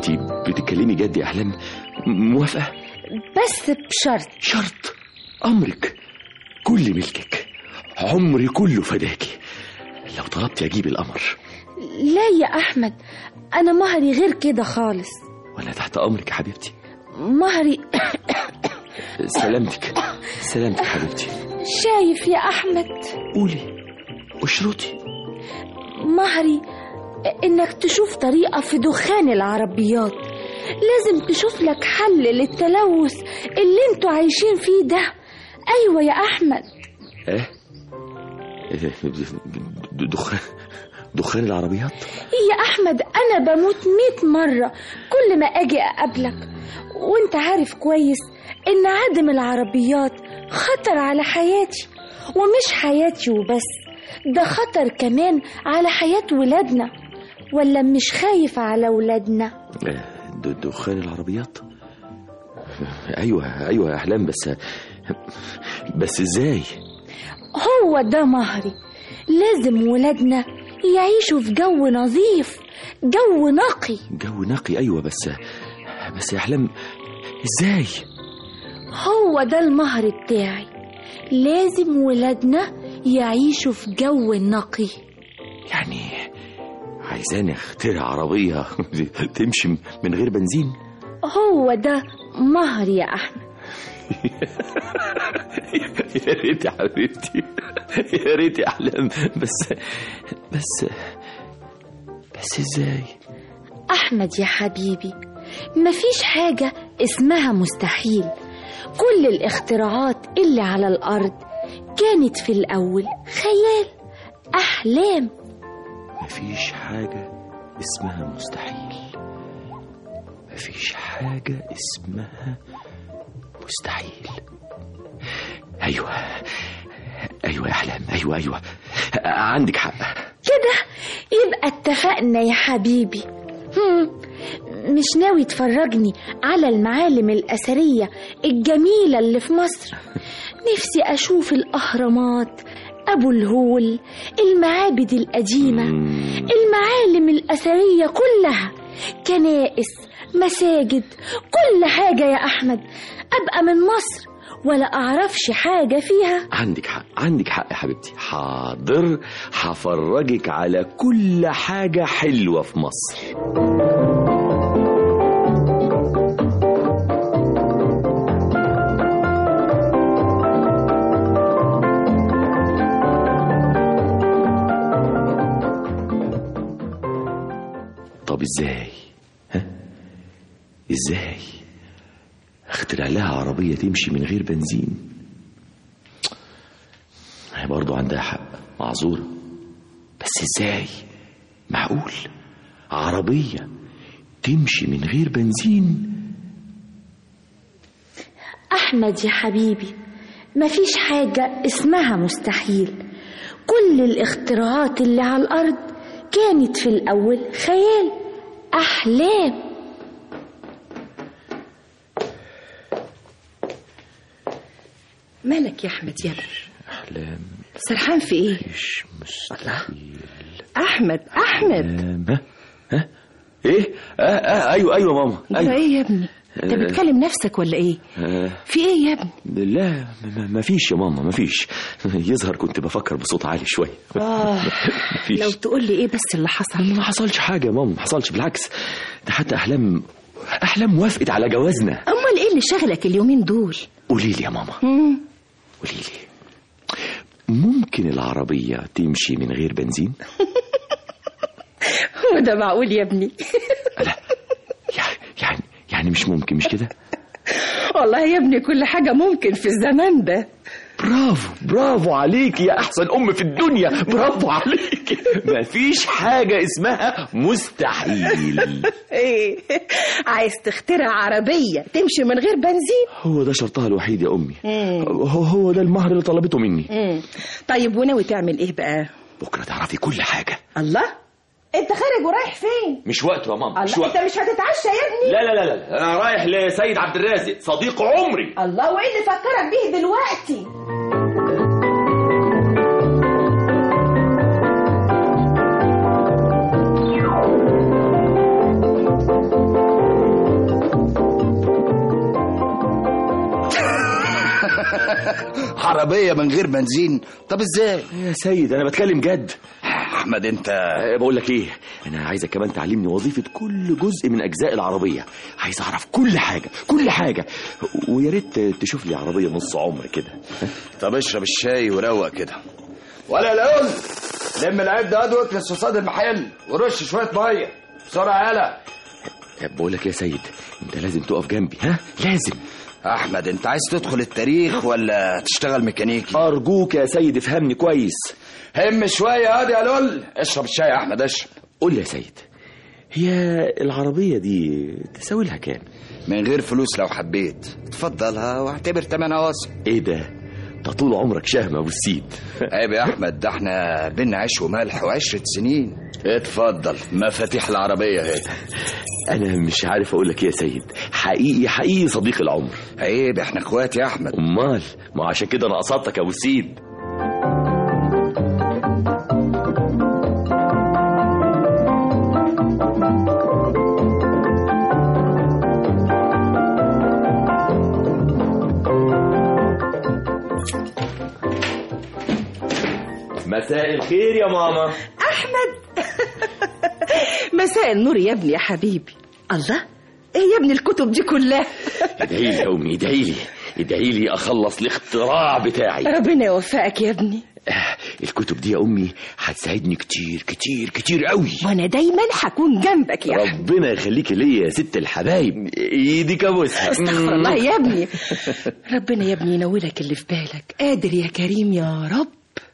انت بتتكلمي جد يا احلام؟ موافقه؟ بس بشرط. شرط؟ امرك، كل ملكك، عمري كله فداكي. لو طلبتي اجيب القمر. لا يا احمد، انا مهري غير كده خالص. وانا تحت امرك يا حبيبتي. مهري سلامتك سلامتك حبيبتي. شايف يا احمد؟ قولي، اشرطي. مهري انك تشوف طريقة في دخان العربيات. لازم تشوف لك حل للتلوث اللي انتوا عايشين فيه ده. ايوه يا احمد. دخان العربيات؟ يا احمد انا بموت 100 مرة كل ما اجي اقابلك، وانت عارف كويس ان عدم العربيات خطر على حياتي، ومش حياتي وبس، ده خطر كمان على حياة ولادنا. ولا مش خايف على ولادنا؟ دخان العربيات؟ ايوه يا احلام، بس ازاي؟ هو ده مهري. لازم ولادنا يعيشوا في جو نظيف، جو نقي. جو نقي؟ ايوه، بس يا احلام ازاي؟ هو ده المهر بتاعي. لازم ولادنا يعيشوا في جو نقي. يعني عايزاني اخترع عربية تمشي من غير بنزين؟ هو ده مهر يا احمد. يا ريت يا حبيبتي، يا ريت يا احلام، بس ازاي؟ احمد يا حبيبي، مفيش حاجة اسمها مستحيل. كل الاختراعات اللي على الارض كانت في الاول خيال، احلام. مفيش حاجة اسمها مستحيل. مفيش حاجة اسمها مستحيل. ايوه يا احلام، ايوه عندك حق. كده يبقى اتفقنا يا حبيبي. مش ناوي تفرجني على المعالم الأثرية الجميلة اللي في مصر؟ نفسي أشوف الأهرامات، أبو الهول، المعابد القديمة، المعالم الأثرية كلها، كنائس، مساجد، كل حاجة يا أحمد. أبقى من مصر ولا أعرفش حاجة فيها. عندك حق يا حبيبتي. حاضر، هفرجك على كل حاجة حلوة في مصر. طب ازاي؟ ازاي اخترع لها عربية تمشي من غير بنزين؟ هي برضو عندها حق، معذورة، بس ازاي؟ معقول عربية تمشي من غير بنزين؟ أحمد يا حبيبي، مفيش حاجة اسمها مستحيل. كل الاختراعات اللي على الأرض كانت في الأول خيال، أحلام. مالك يا أحمد يا ابني؟ أحلام. سرحان في إيه؟ مفيش مستحيل. أحمد ها؟ إيه؟ أيوة ماما. أيوة. إيه يا ابني؟ أنت بتكلم نفسك ولا إيه؟ في إيه يا ابني؟ لا مفيش يا ماما، مفيش. يظهر كنت بفكر بصوت عالي شوية. مفيش. لو تقول لي إيه بس اللي حصل؟ ما حصلش حاجة يا ماما، ما حصلش، بالعكس. ده حتى أحلام وافقت على جوازنا. أمال إيه اللي شغلك اليومين دول؟ قولي لي يا ماما، قولي لي، ممكن العربية تمشي من غير بنزين؟ هو ده معقول يا ابني؟ لا يعني مش ممكن، مش كده؟ والله يا ابني كل حاجة ممكن في الزمان ده. برافو عليك يا أحسن أم في الدنيا، برافو عليك. مفيش حاجة اسمها مستحيل. إيه؟ عايز تخترع عربية تمشي من غير بنزين؟ هو ده شرطها الوحيد يا أمي. هو ده المهر اللي طلبته مني. طيب وناوي تعمل إيه بقى؟ بكرة تعرفي كل حاجة. الله، أنت خارج ورايح فين؟ مش وقته يا ماما، مش وقته. أنت مش هتتعشى يا ابني؟ لا، أنا رايح لسيد عبد الرازق صديق عمري. الله، وإيه اللي فكرك بيه دلوقتي؟ عربية من غير بنزين؟ طب ازاي يا سيد؟ انا بتكلم جد. احمد انت بقول لك ايه، انا عايزك كمان تعلمني وظيفة كل جزء من اجزاء العربية. عايز اعرف كل حاجة كل حاجة، ويا ريت تشوف لي عربية نص عمر كده. طب اشرب الشاي وروق كده. ولا الاول لم العيب ده ادوك للصصاد المحل ورش شوية مية بسرعة. يالا بقول لك يا سيد، انت لازم تقف جنبي، ها لازم. احمد انت عايز تدخل التاريخ ولا تشتغل ميكانيكي؟ ارجوك يا سيد افهمني كويس. هم شويه هادي يا لول. اشرب الشاي يا احمد اشرب. قول لي يا سيد، هي العربيه دي تساوي لها كام؟ من غير فلوس لو حبيت تفضلها واعتبر تمنها وصل. ايه ده طول عمرك شهم ابو السيد. عيب يا احمد، ده احنا بينا عيش وملح وعشرة سنين. اتفضل مفاتيح العربيه اهي. انا مش عارف اقول لك يا سيد، حقيقي صديق العمر. عيب احنا اخوات يا احمد. امال ما عشان كده انا قصدتك يا ابو السيد. مساء الخير يا ماما. احمد مساء النور يا ابني يا حبيبي. الله، ايه يا ابني الكتب دي كلها؟ ادعي لي يا امي، ادعي لي اخلص الاختراع بتاعي. ربنا يوفقك يا ابني. الكتب دي يا امي هتساعدني كتير كتير كتير قوي، وانا دايما هكون جنبك يا احمد. ربنا يخليك ليا يا ست الحبايب. ايديك ابوسها. استغفر الله يا ابني. ربنا يا ابني ينولك اللي في بالك، قادر يا كريم يا رب.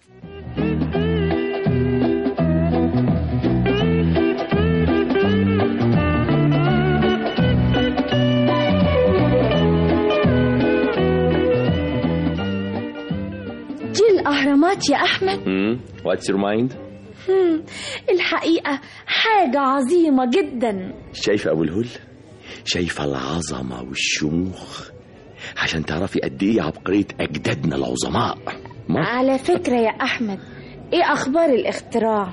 الأهرامات يا أحمد. What's your mind؟ الحقيقة حاجة عظيمة جدا. شايفة أبو الهول؟ شايفة العظمة والشموخ، عشان تعرفي قد إيه عبقرية أجدادنا العظماء. على فكرة يا أحمد، إيه أخبار الاختراع؟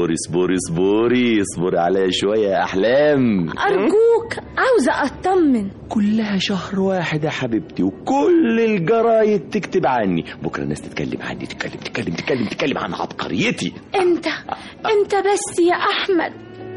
اصبري عليا شوية يا أحلام. أرجوك عاوزة أطمن. كلها شهر واحد يا حبيبتي، وكل الجرايد تكتب عني. بكرة الناس تتكلم عني، تتكلم عن عبقريتي. أنت بس يا أحمد.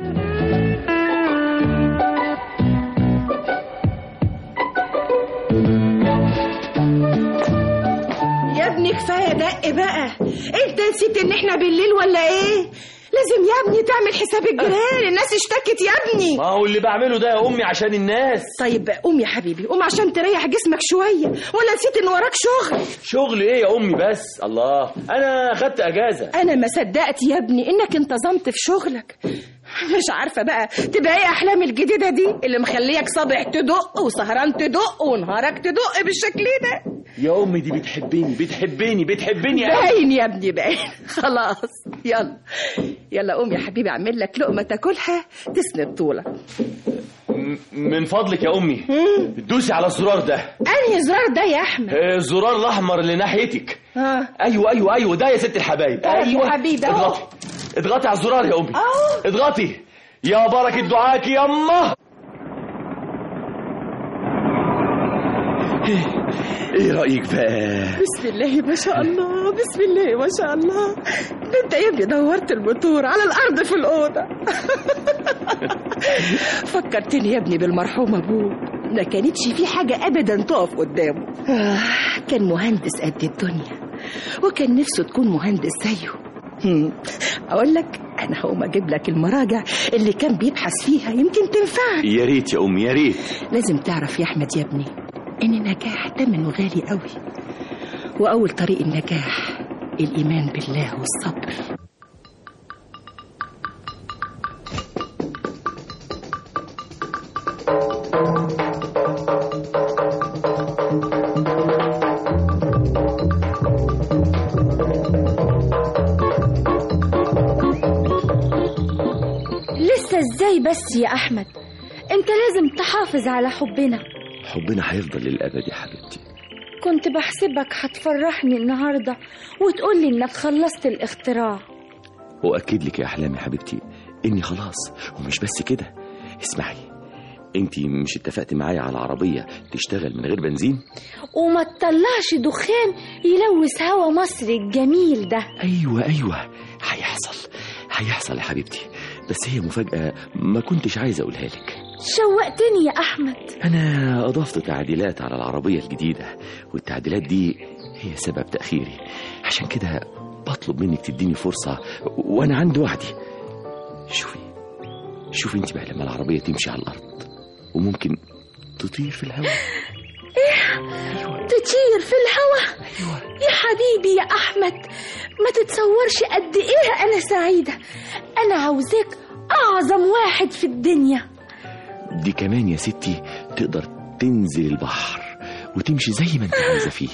يا ابني كفايه دق بقى، انت نسيت ان احنا بالليل ولا ايه؟ لازم يا ابني تعمل حساب الجيران، الناس اشتكت يا ابني. ما هو اللي بعمله ده يا امي عشان الناس. طيب قوم يا حبيبي، قوم عشان تريح جسمك شويه، ولا نسيت ان وراك شغل ايه يا امي؟ بس الله، انا خدت اجازه. انا ما صدقت يا ابني انك انتظمت في شغلك. مش عارفه بقى تبقى ايه احلام الجديده دي اللي مخليك صبح تدق وسهران تدق ونهارك تدق بالشكل ده. يا امي دي بتحبني باين يا ابني باين. خلاص يلا قوم يا حبيبي، اعمل لك لقمه تاكلها تسند طولك. من فضلك يا امي دوسي على الزرار ده. انهي زرار ده يا احمد؟ الزرار الاحمر اللي ناحيتك. ايوه ده يا ست الحبايب. ايوه يا حبيبي. اضغطي على الزرار يا امي. اضغطي يا بركه دعاك يا امه. ايه رايك بقى؟ بسم الله ما شاء الله، بسم الله ما شاء الله. ده انت يا ابني دورت الموتور على الارض في الاوضه. فكرتني يا ابني بالمرحوم ابوك، ما كانتش في حاجه ابدا تقف قدامه. كان مهندس قد الدنيا، وكان نفسه تكون مهندس زيه. اقول لك انا هقوم اجيب لك المراجع اللي كان بيبحث فيها، يمكن تنفعك. يا ريت يا امي يا ريت. لازم تعرف يا احمد يا ابني ان النجاح ثمنه غالي قوي، واول طريق النجاح الايمان بالله والصبر. لسه ازاي بس يا احمد؟ انت لازم تحافظ على حبنا هيفضل للابد يا حبيبتي. كنت بحسبك هتفرحني النهارده وتقولي انك خلصت الاختراع. واكد لك يا احلام يا حبيبتي اني خلاص، ومش بس كده، اسمعي انت مش اتفقت معايا على عربية تشتغل من غير بنزين؟ وما تطلعش دخان يلوث هوا مصر الجميل ده. ايوه هيحصل يا حبيبتي، بس هي مفاجأة ما كنتش عايز اقولها لك. شوقتني يا احمد. انا اضفت تعديلات على العربية الجديدة، والتعديلات دي هي سبب تأخيري، عشان كده بطلب منك تديني فرصة وانا عندي وعدي. شوفي انت بقى لما العربية تمشي على الارض وممكن تطير في الهواء. ايه؟ أيوة. تطير في الهواء؟ أيوة. يا حبيبي يا احمد، ما تتصورش قد ايه انا سعيدة. انا عاوزاك اعظم واحد في الدنيا. دي كمان يا ستي تقدر تنزل البحر وتمشي زي ما انت عايزة فيه.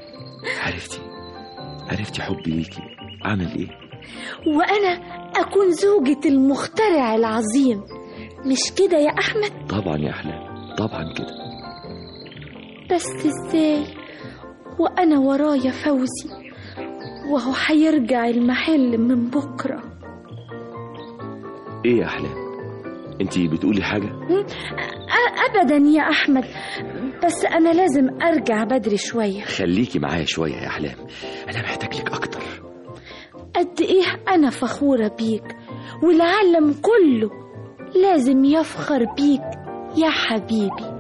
عرفتي حبي ليكي عمل ايه؟ وانا اكون زوجة المخترع العظيم، مش كده يا احمد؟ طبعا يا احلام، طبعا كده. بس ازاي وانا ورايا فوزي وهو هيرجع المحل من بكرة؟ ايه يا احلام، انتي بتقولي حاجة؟ ابدا يا احمد، بس انا لازم ارجع بدري شوية. خليكي معايا شوية يا احلام، انا محتاج لك اكتر. قد ايه انا فخورة بيك، والعالم كله لازم يفخر بيك يا حبيبي.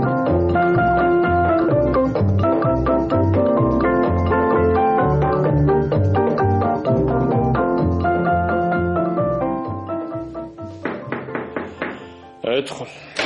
ادخل.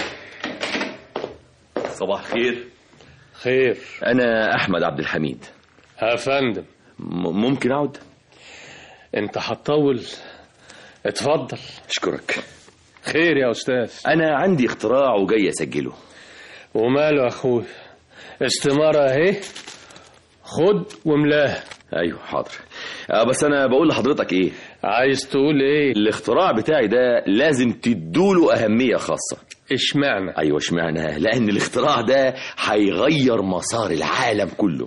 صباح الخير. خير. انا احمد عبد الحميد. يا فندم ممكن اقعد؟ انت هتطول؟ اتفضل. اشكرك. خير يا استاذ؟ انا عندي اختراع وجاي اسجله. وماله يا اخوي؟ استمارة اهي، خد وملاه. ايوه حاضر. بس انا بقول لحضرتك ايه؟ عايز تقول ايه؟ الاختراع بتاعي ده لازم تدوله اهمية خاصة. اشمعنى؟ ايوه اشمعنى، لان الاختراع ده هيغير مسار العالم كله.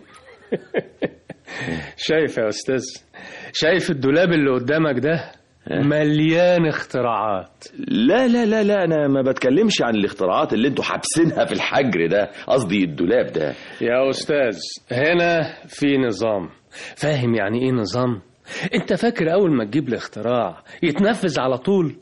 شايف يا استاذ؟ شايف الدولاب اللي قدامك ده؟ مليان اختراعات. لا لا لا لا، انا ما بتكلمش عن الاختراعات اللي انتوا حابسينها في الحجر ده، قصدي الدولاب ده. يا استاذ هنا في نظام، فاهم يعني ايه نظام؟ انت فاكر اول ما تجيب الاختراع يتنفذ على طول؟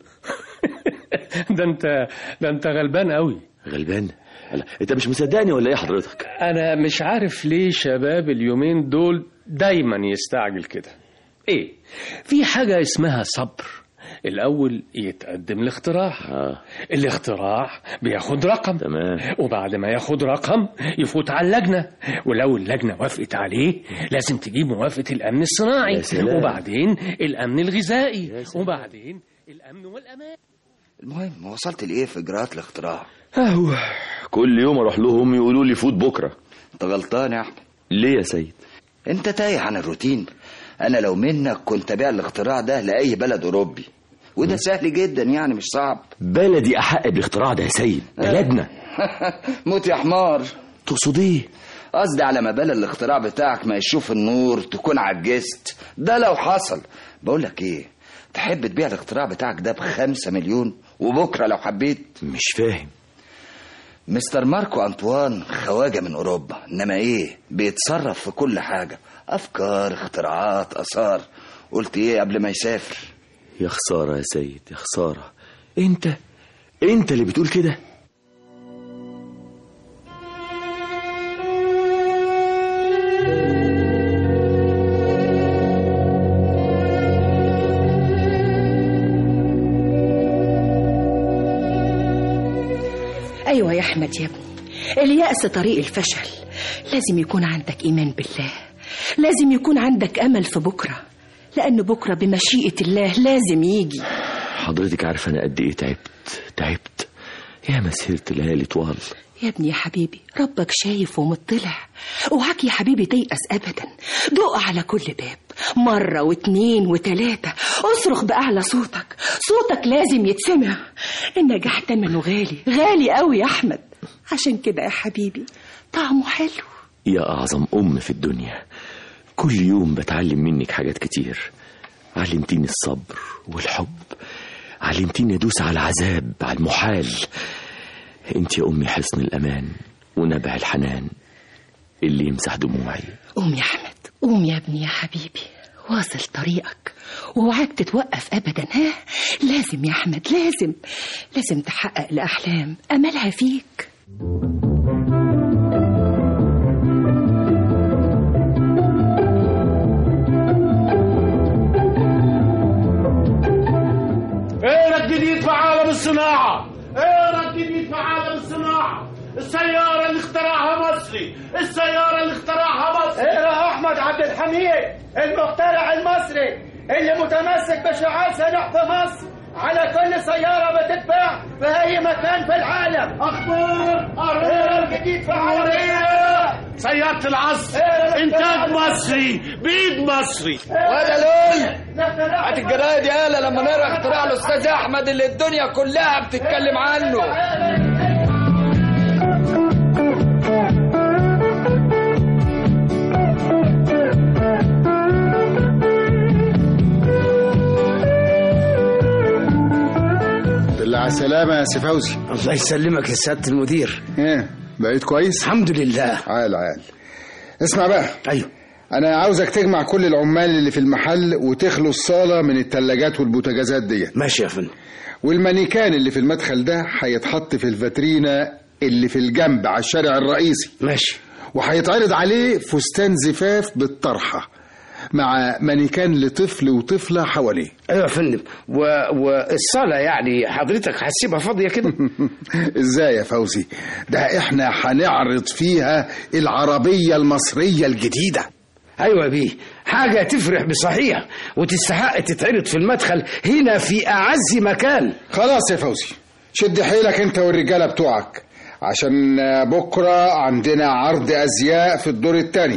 ده انت غلبان قوي. غلبان؟ انت مش مصدقني ولا ايه حضرتك؟ انا مش عارف ليه شباب اليومين دول دايما يستعجل كده. ايه، في حاجة اسمها صبر. الاول يتقدم الاختراع، الاختراع بياخد رقم، تمام. وبعد ما ياخد رقم يفوت على اللجنة، ولو اللجنة وافقت عليه لازم تجيب موافقة الامن الصناعي، وبعدين الامن الغذائي، وبعدين الامن والامان. المهم وصلت لايه في اجراءات الاختراع؟ كل يوم اروح لهم يقولوا لي فوت بكره. انت غلطان يا احمد. ليه يا سيد؟ انت تايه عن الروتين. انا لو منك كنت ابيع الاختراع ده لاي بلد اوروبي، وده سهل جدا يعني مش صعب. بلدي احق بالاختراع ده يا سيد، بلدنا. موت يا حمار. تقصد ايه؟ قصدي على ما بال الاختراع بتاعك ما يشوف النور تكون عجزت. ده لو حصل. بقولك ايه، تحب تبيع الاختراع بتاعك ده ب5 مليون وبكره لو حبيت؟ مش فاهم. مستر ماركو أنطوان خواجة من أوروبا، إنما إيه بيتصرف في كل حاجة، أفكار، اختراعات، آثار. قلت إيه قبل ما يسافر؟ يا خسارة يا سيد، يا خسارة. أنت اللي بتقول كده؟ أيوة يا أحمد يا ابني، اليأس طريق الفشل. لازم يكون عندك إيمان بالله، لازم يكون عندك أمل في بكرة، لأن بكرة بمشيئة الله لازم يجي. حضرتك عارفة أنا قد إيه تعبت يا مسيرة ليالي طوال. يا ابني يا حبيبي، ربك شايف ومطلع. اوعاك يا حبيبي تيأس أبدا. دق على كل باب 1 و2 و3، اصرخ بأعلى صوتك. صوتك لازم يتسمع. النجاح تمنه غالي قوي يا أحمد. عشان كده يا حبيبي طعمه حلو. يا أعظم أم في الدنيا، كل يوم بتعلم منك حاجات كتير. علمتيني الصبر والحب، علمتيني أدوس على العذاب، على المحال. انت يا أمي حصن الأمان ونبع الحنان اللي يمسح دموعي. قوم يا أحمد، قوم يا ابني يا حبيبي، واصل طريقك ووعاك تتوقف أبدا. ها، لازم يا أحمد، لازم تحقق الأحلام أملها فيك. ايه الجديد في عالم الصناعة؟ ايه الجديد في عالم الصناعة؟ السيارة اللي اخترعها مصري، السيارة اللي اخترعها مصري. اقرا احمد عبد الحميد المخترع المصري اللي متمسك بشعار صنع في مصر على كل سيارة بتتباع في اي مكان في العالم. اخبار اقرا الجديد في عالم سيارة العصر، انتاج مصري بايد مصري. ولا لول هات الجرايد يالا لما نقرا اختراع الاستاذ احمد اللي الدنيا كلها بتتكلم عنه. بالله على السلامة يا سي فوزي. الله يسلمك يا سيادة المدير. ايه بقيت كويس؟ الحمد لله. عال. اسمع بقى. ايوه، انا عاوزك تجمع كل العمال اللي في المحل وتخلوا الصالة من التلاجات والبوتاجازات دي. ماشي يا فندم. والمانيكان اللي في المدخل ده هيتحط في الفاترينا اللي في الجنب على الشارع الرئيسي. ماشي. وهيتعرض عليه فستان زفاف بالطرحة مع مانيكان لطفل وطفلة حواليه. ايوه يا فندم. والصالة يعني حضرتك هتسيبها فاضية كده؟ ازاي يا فوزي؟ ده احنا هنعرض فيها العربية المصرية الجديدة. ايوه بيه، حاجة تفرح بصحيح وتستحق تتعرض في المدخل هنا في اعز مكان. خلاص يا فوزي، شد حيلك انت والرجالة بتوعك عشان بكرة عندنا عرض ازياء في الدور الثاني.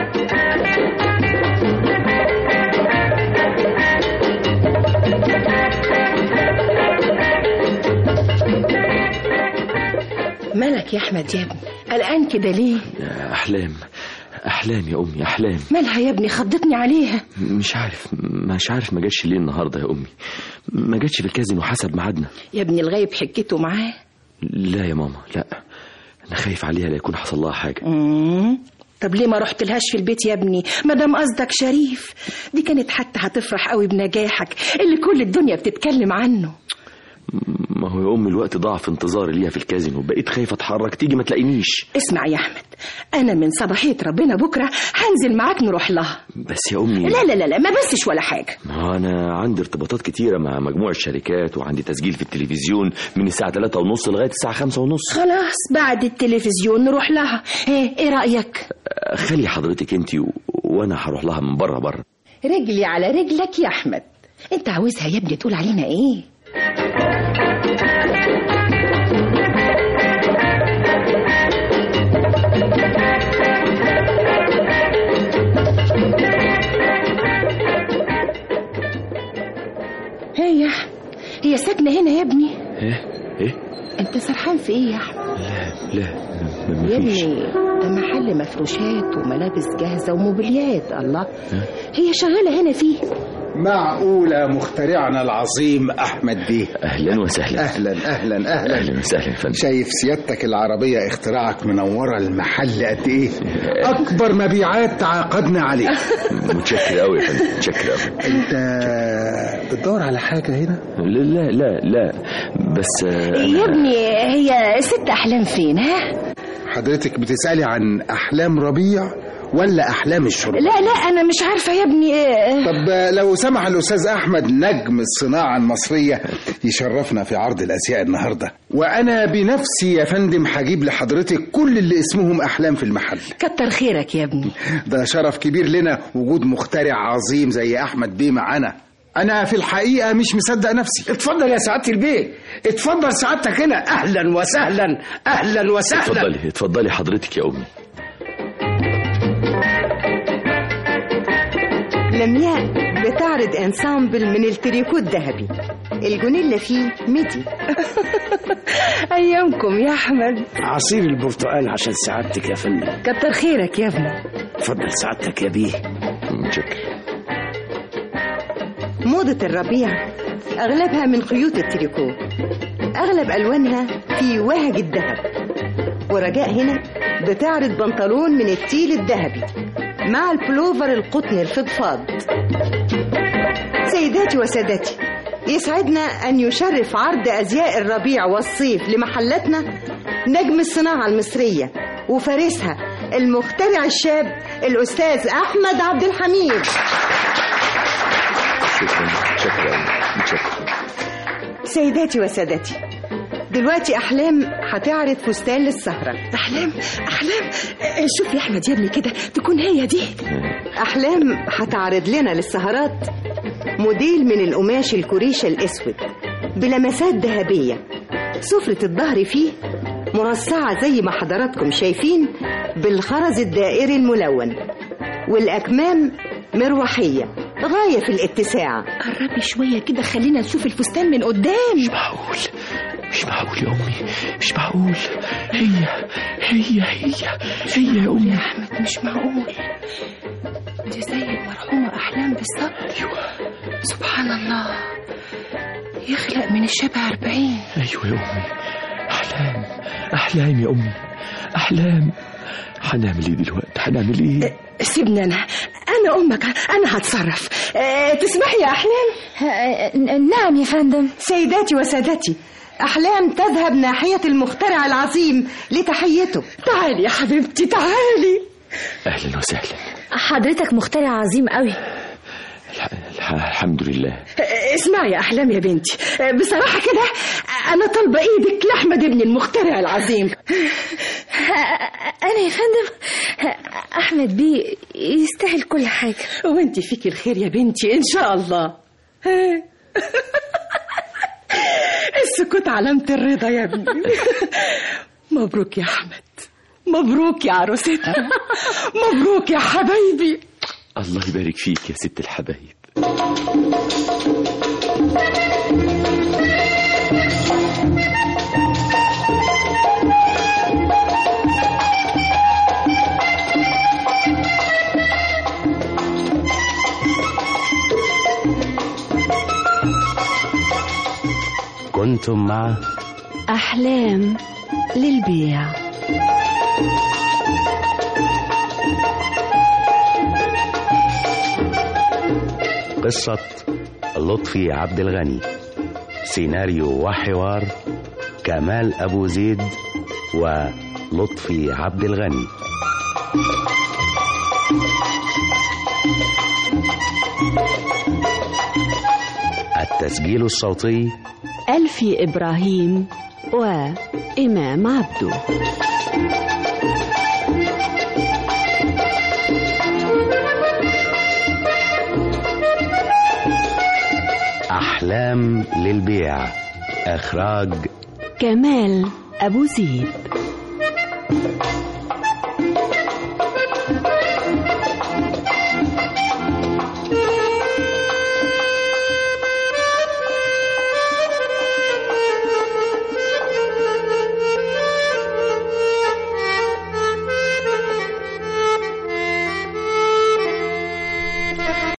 مالك يا أحمد يا ابني؟ قلقان كده ليه؟ أحلام يا أمي، أحلام. مالها يا ابني؟ خضتني عليها. مش عارف ما جاتش ليه النهارده يا أمي؟ ما جاتش في الكازينو حسب ميعادنا يا ابني. الغايب حكيته معاه؟ لا يا ماما، لا، أنا خايف عليها لا يكون حصل لها حاجة. طب ليه ما رحت لهاش في البيت يا ابني مادام قصدك شريف؟ دي كانت حتى هتفرح قوي بنجاحك اللي كل الدنيا بتتكلم عنه. ما هو يا أمي الوقت ضاع في انتظاري ليها في الكازينو، بقيت خايفة اتحرك تيجي ما تلاقينيش. اسمع يا أحمد، أنا من صباحية ربنا بكرة هنزل معاك نروح لها. بس يا أمي لا ما بسش ولا حاجة. ما أنا عندي ارتباطات كتيرة مع مجموعة شركات وعندي تسجيل في التلفزيون من الساعة 3:30 لغاية الساعة 5:30. خلاص بعد التلفزيون نروح لها. ايه رأيك؟ خلي حضرتك انتي وأنا هروح لها من بره. رجلي على رجلك يا أحمد. انت عاوزها يا ابني تقول علينا ايه؟ هي ساكنة هنا يا ابني. ايه انت سرحان في ايه يا احمد؟ لا يا ابني ده محل مفروشات وملابس جاهزة وموبيليات. الله، هي شغالة هنا فيه. معقولة مخترعنا العظيم أحمد بيه. أهلا وسهلا. أهلا وسهلا فندم. شايف سيادتك العربية اختراعك منورة المحل قد إيه؟ أكبر مبيعات تعاقدنا عليه. متشكر أوي يا فندم، متشكر أوي. أنت بتدور على حاجة هنا؟ لا بس يا ابني هي ست أحلام فين؟ ها؟ حضرتك بتسألي عن أحلام ربيع ولا أحلام الشرب؟ لا أنا مش عارفة يا ابني. طب لو سمح الأستاذ أحمد نجم الصناعة المصرية يشرفنا في عرض الأزياء النهاردة، وأنا بنفسي يا فندم هجيب لحضرتك كل اللي اسمهم أحلام في المحل. كتر خيرك يا ابني. ده شرف كبير لنا وجود مخترع عظيم زي أحمد بيه معانا. أنا في الحقيقة مش مصدق نفسي. اتفضل يا سعادة البيه، اتفضل سعادتك هنا. أهلا وسهلا. اتفضلي حضرتك يا أمي. لمياء بتعرض انسامبل من التريكو الذهبي، الجونيلا فيه ميدي. أيامكم يا أحمد. عصير البرتقال عشان سعادتك يا فندم. كتر خيرك يا ابني. اتفضل سعادتك يا بيه. متشكر. موضة الربيع أغلبها من خيوط التريكو، أغلب ألوانها في وهج الذهب. ورجاء هنا بتعرض بنطلون من التيل الذهبي مع البلوفر القطن الفضفاض. سيداتي وسادتي، يسعدنا أن يشرف عرض أزياء الربيع والصيف لمحلاتنا نجم الصناعة المصرية وفارسها المخترع الشاب الأستاذ أحمد عبد الحميد. شكرا. سيداتي وسادتي، دلوقتي أحلام هتعرض فستان للسهرة. أحلام شوف يا أحمد يا ابني كده تكون هي دي. أحلام هتعرض لنا للسهرات موديل من القماش الكوريشة الأسود بلمسات ذهبية، سفرة الظهر فيه مرصعة زي ما حضراتكم شايفين بالخرز الدائري الملون، والأكمام مروحية غاية في الاتساع. قربي شوية كده خلينا نشوف الفستان من قدام. مش معقول يا أمي، مش معقول. هي يا أمي. يا أحمد مش معقول، دي زي المرحومة أحلام بالظبط. أيوة. سبحان الله، يخلق من الشبه 40. أيوة يا أمي، أحلام يا أمي، أحلام. هنعمل إيه دلوقتي؟ هنعمل إيه؟ سيبني أنا أمك، أنا هتصرف. تسمحي يا أحلام؟ نعم يا فندم. سيداتي وسادتي، أحلام تذهب ناحية المخترع العظيم لتحيته. تعالي يا حبيبتي تعالي. أهلا وسهلا. حضرتك مخترع عظيم قوي. الحمد لله. اسمعي يا أحلام يا بنتي، بصراحة كده أنا طالبة إيدك لأحمد ابن المخترع العظيم. أنا يا فندم أحمد بيه يستاهل كل حاجة، وانت فيك الخير يا بنتي إن شاء الله. السكوت علامة الرضا يا ابني. مبروك يا أحمد، مبروك يا عروستنا، مبروك يا حبايبي. الله يبارك فيك يا ست الحبايب. كنتم مع أحلام للبيع. قصة لطفي عبد الغني، سيناريو وحوار كمال أبو زيد ولطفي عبد الغني. التسجيل الصوتي ألفي إبراهيم وإمام عبده. أحلام للبيع، إخراج كمال أبو زيد.